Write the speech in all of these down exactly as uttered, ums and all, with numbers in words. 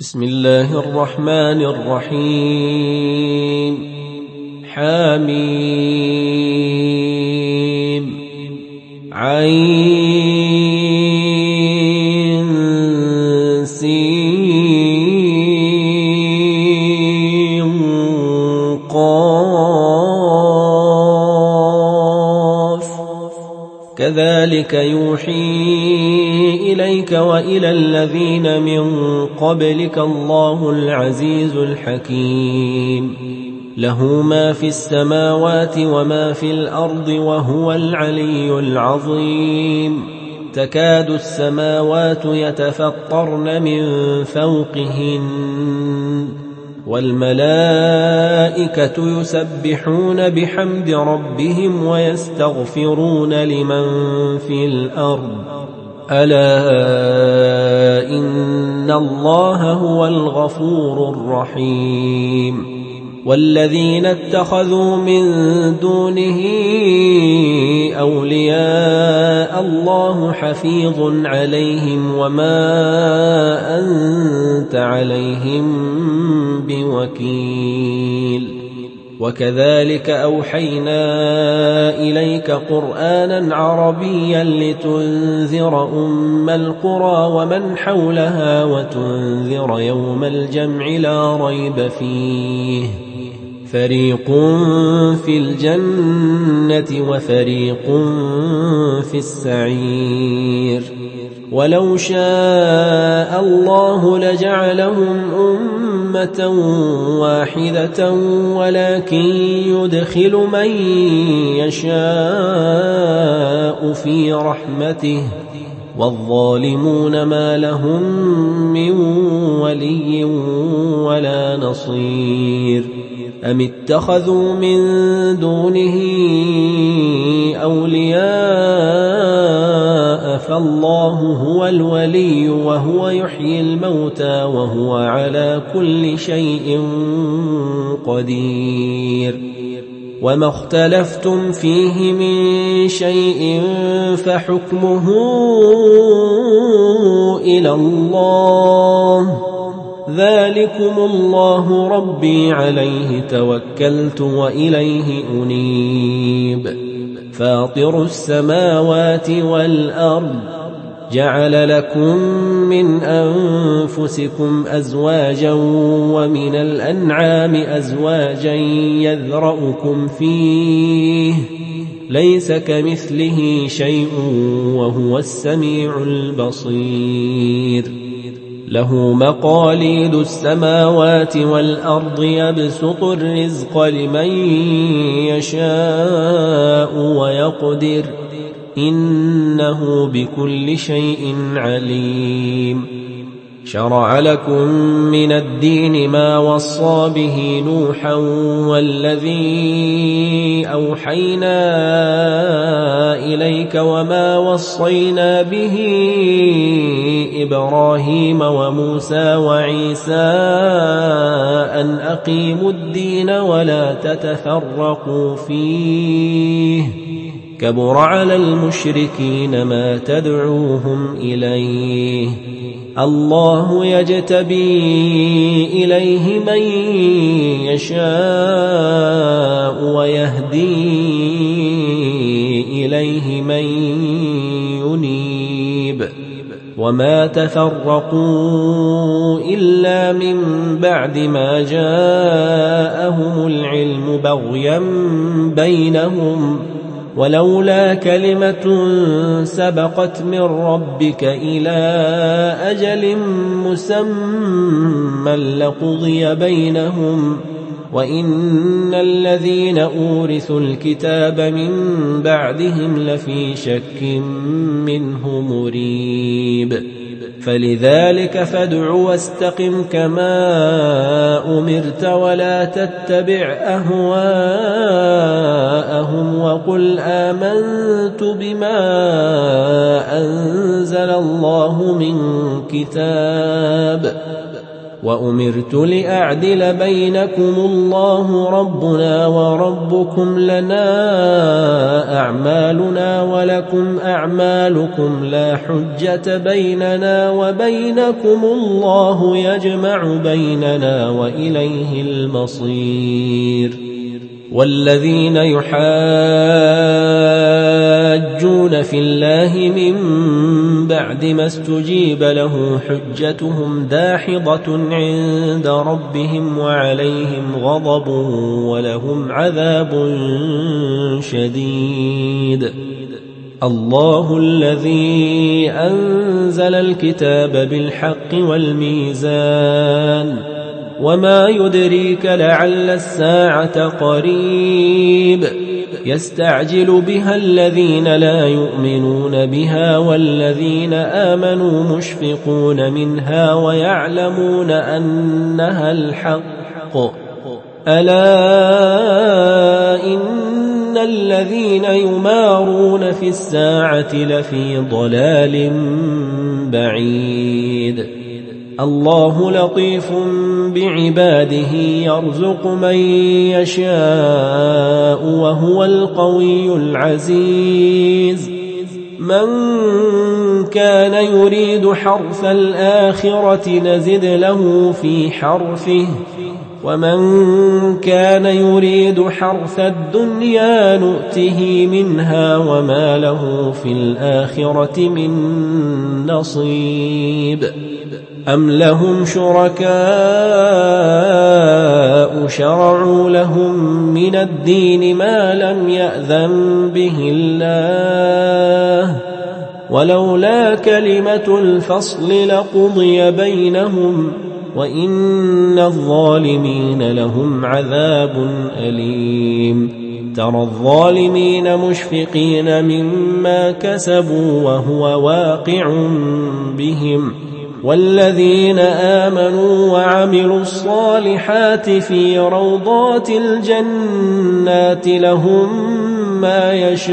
بسم الله الرحمن الرحيم. حميم عين سين قاف كذلك يوحي إليك وإلى الذين من قبلك الله العزيز الحكيم. له ما في السماوات وما في الأرض وهو العلي العظيم. تكاد السماوات يتفطرن من فوقهن والملائكة يسبحون بحمد ربهم ويستغفرون لمن في الأرض ألا إن الله هو الغفور الرحيم. والذين اتخذوا من دونه أولياء الله حفيظ عليهم وما أنت عليهم بوكيل. وكذلك أوحينا إليك قرآنا عربيا لتنذر أم القرى ومن حولها وتنذر يوم الجمع لا ريب فيه فريق في الجنة وفريق في السعير. ولو شاء الله لجعلهم أمة واحدة ولكن يدخل من يشاء في رحمته والظالمون ما لهم من ولي ولا نصير. أم اتخذوا من دونه أولياء فالله هو الولي وهو يحيي الموتى وهو على كل شيء قدير. وما اختلفتم فيه من شيء فحكمه إلى الله ذلكم الله ربي عليه توكلت وإليه أنيب. فاطر السماوات والأرض جعل لكم من أنفسكم أزواجا ومن الأنعام أزواجا يذرأكم فيه ليس كمثله شيء وهو السميع البصير. له مقاليد السماوات والأرض يبسط الرزق لمن يشاء ويقدر إنه بكل شيء عليم. شرع لكم من الدين ما وصى به نوحا والذي أوحينا إليك وما وصينا به إبراهيم وموسى وعيسى أن أقيموا الدين ولا تتفرقوا فيه كبر على المشركين ما تدعوهم إليه. الله يجتبي إليه من يشاء ويهدي إليه من ينيب. وما تفرقوا إلا من بعد ما جاءهم العلم بغيا بينهم ولولا كلمة سبقت من ربك إلى أجل مسمى لقضي بينهم وإن الذين أورثوا الكتاب من بعدهم لفي شك منه مريب. فلذلك فادع واستقم كما أمرت ولا تتبع أهواءهم وقل آمنت بما أنزل الله من كتاب وأمرت لأعدل بينكم الله ربنا وربكم لنا أعمالنا ولكم أعمالكم لا حجة بيننا وبينكم الله يجمع بيننا وإليه المصير والذين يحاجون في الله من بعد ما استجيب له حجتهم داحضة عند ربهم وعليهم غضب ولهم عذاب شديد. الله الذي أنزل الكتاب بالحق والميزان وما يدريك لعل الساعة قريب يستعجل بها الذين لا يؤمنون بها والذين آمنوا مشفقون منها ويعلمون أنها الحق ألا إن الذين يمارون في الساعة لفي ضلال بعيد. الله لطيف بعباده يرزق من يشاء وهو القوي العزيز. من كان يريد حرث الآخرة نزد له في حرثه ومن كان يريد حرث الدنيا نؤته منها وما له في الآخرة من نصيب. أم لهم شركاء شرعوا لهم من الدين ما لم يأذن به الله ولولا كلمة الفصل لقضي بينهم وإن الظالمين لهم عذاب أليم. ترى الظالمين مشفقين مما كسبوا وهو واقع بهم والذين آمنوا وعملوا الصالحات في روضات الجنات لهم ما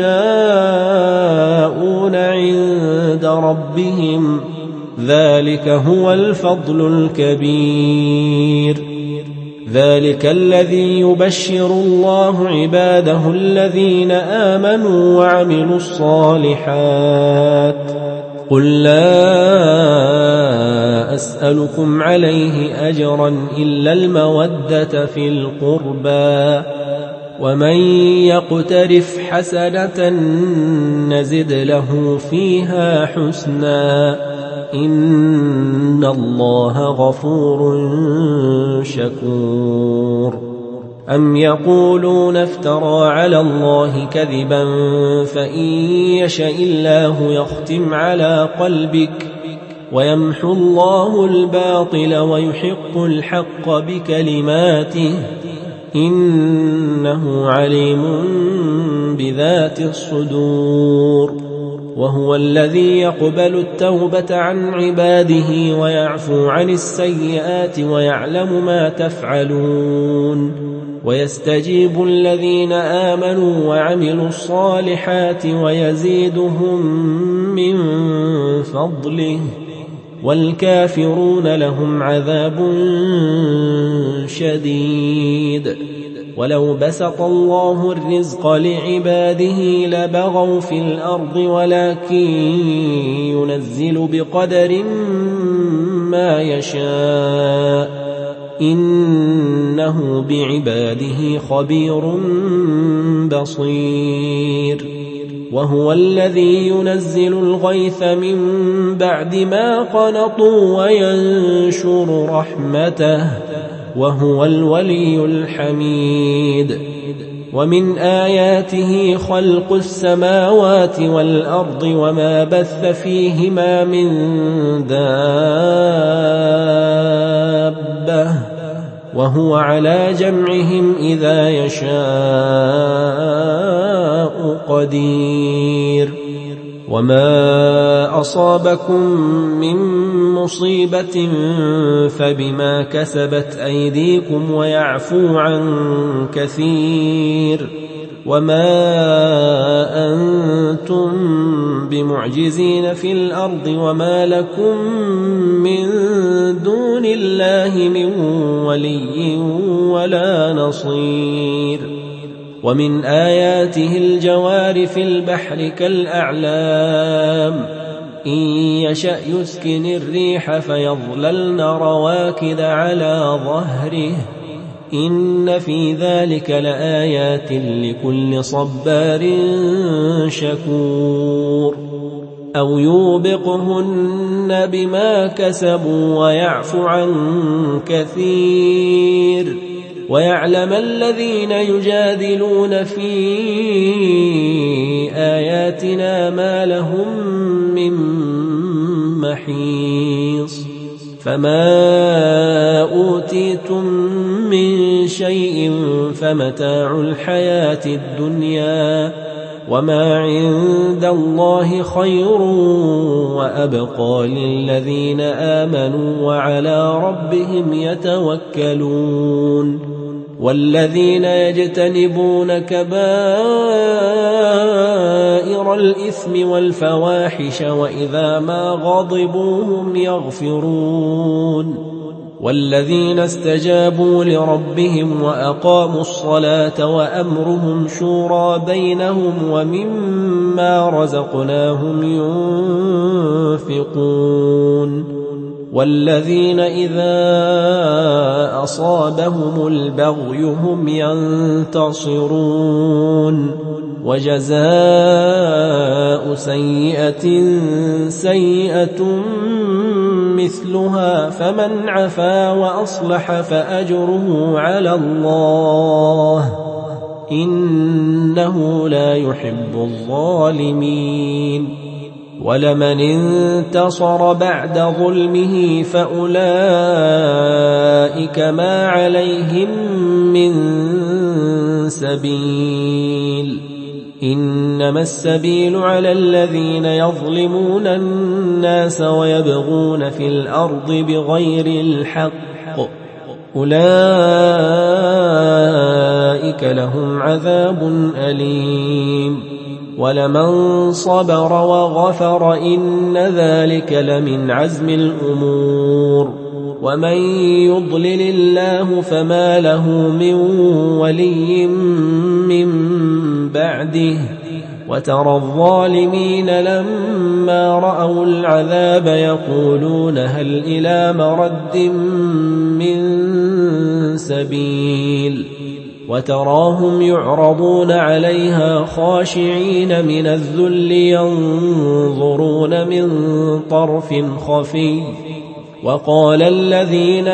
يشاءون عند ربهم ذلك هو الفضل الكبير. ذلك الذي يبشر الله عباده الذين آمنوا وعملوا الصالحات. قل لا أسألكم عليه أجرا إلا المودة في القربى ومن يقترف حسنة نزد له فيها حسنا إن الله غفور شكور. أم يقولون افترى على الله كذبا فإن يشاء الله يختم على قلبك ويمحو الله الباطل ويحق الحق بكلماته إنه عليم بذات الصدور. وهو الذي يقبل التوبة عن عباده ويعفو عن السيئات ويعلم ما تفعلون ويستجيب الذين آمنوا وعملوا الصالحات ويزيدهم من فضله والكافرون لهم عذاب شديد. ولو بسط الله الرزق لعباده لبغوا في الأرض ولكن ينزل بقدر ما يشاء إنه بعباده خبير بصير. وهو الذي ينزل الغيث من بعد ما قنطوا وينشر رحمته وهو الولي الحميد. ومن آياته خلق السماوات والأرض وما بث فيهما من دابة وهو على جمعهم إذا يشاء قدير. وما أصابكم من مصيبة فبما كسبت أيديكم ويعفو عن كثير. وما أنتم بمعجزين في الأرض وما لكم من دون الله من ولي ولا نصير ومن آياته الجوار في البحر كالأعلام إن يشأ يسكن الريح فيظللن رواكد على ظهره إن في ذلك لآيات لكل صبار شكور أو يوبقهن بما كسبوا ويعفو عن كثير ويعلم الذين يجادلون في آياتنا ما لهم من محيص فما أوتيتم من شيء فمتاع الحياة الدنيا وما عند الله خير وأبقى للذين آمنوا وعلى ربهم يتوكلون والذين يجتنبون كبائر الإثم والفواحش وإذا ما غضبوا هم يغفرون والذين استجابوا لربهم وأقاموا الصلاة وأمرهم شورى بينهم ومما رزقناهم ينفقون والذين إذا أصابهم البغي هم ينتصرون وجزاء سيئة سيئة مثلها فمن عفا وأصلح فأجره على الله إنه لا يحب الظالمين ولمن انتصر بعد ظلمه فأولئك ما عليهم من سبيل إنما السبيل على الذين يظلمون الناس ويبغون في الأرض بغير الحق أولئك لهم عذاب أليم ولمن صبر وغفر إن ذلك لمن عزم الأمور ومن يضلل الله فما له من ولي من بعده وترى الظالمين لما رأوا العذاب يقولون هل إلى مرد من سبيل وتراهم يعرضون عليها خاشعين من الذل ينظرون من طرف خفي وقال الذين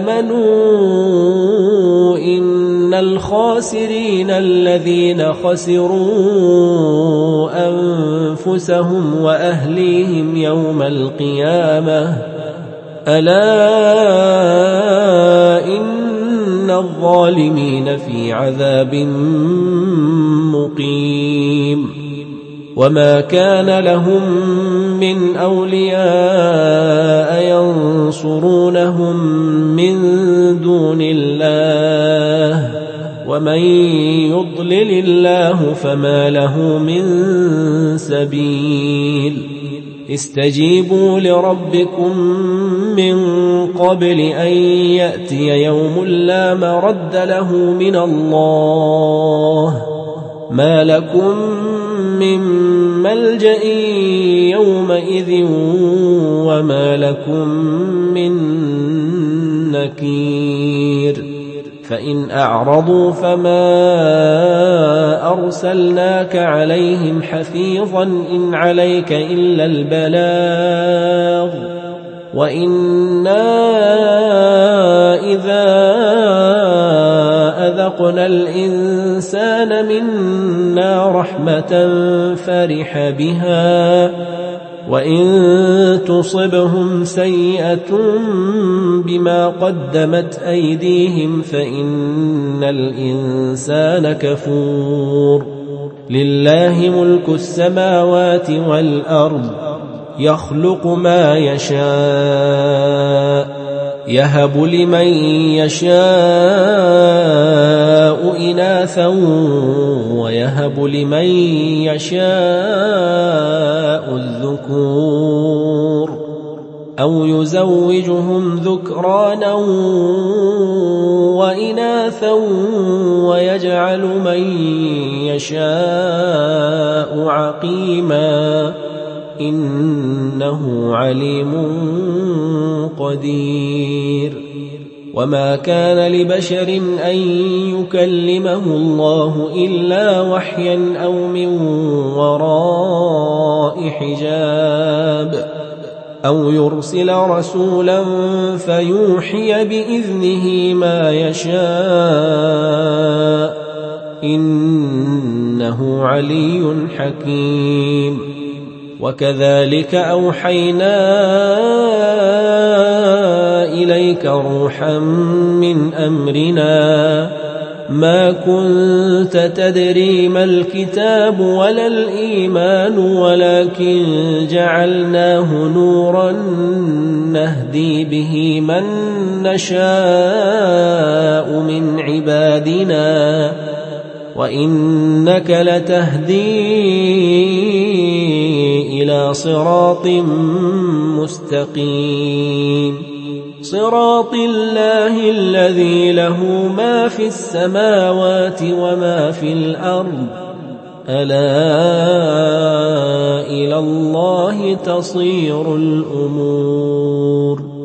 آمنوا إن الخاسرين الذين خسروا أنفسهم وأهليهم يوم القيامة ألا إن الظالمين في عذاب مقيم وما كان لهم من أولياء ينصرونهم من دون الله ومن يضلل الله فما له من سبيل استجيبوا لربكم من قبل أن يأتي يوم لا مرد له من الله ما لكم من ملجأ يومئذ وما لكم من نكير فإن أعرضوا فما أرسلناك عليهم حفيظا إن عليك إلا البلاغ وإنا إذا أذقنا الإنسان منا رحمة فرح بها وإن تصبهم سيئة بما قدمت أيديهم فإن الإنسان كفور لله ملك السماوات والأرض يخلق ما يشاء يهب لمن يشاء يشاء إناثا ويهب لمن يشاء الذكور أو يزوجهم ذكرانا وإناثا ويجعل من يشاء عقيما إنه عليم قدير. وما كان لبشر أن يكلمه الله إلا وحيا أو من وراء حجاب أو يرسل رسولا فيوحي بإذنه ما يشاء إنه علي حكيم. وكذلك أوحينا إليك روحا من أمرنا ما كنت تدري ما الكتاب ولا الإيمان ولكن جعلناه نورا نهدي به من نشاء من عبادنا وإنك لتهدي إلى صراط مستقيم صراط الله الذي له ما في السماوات وما في الأرض ألا إلى الله تصير الأمور.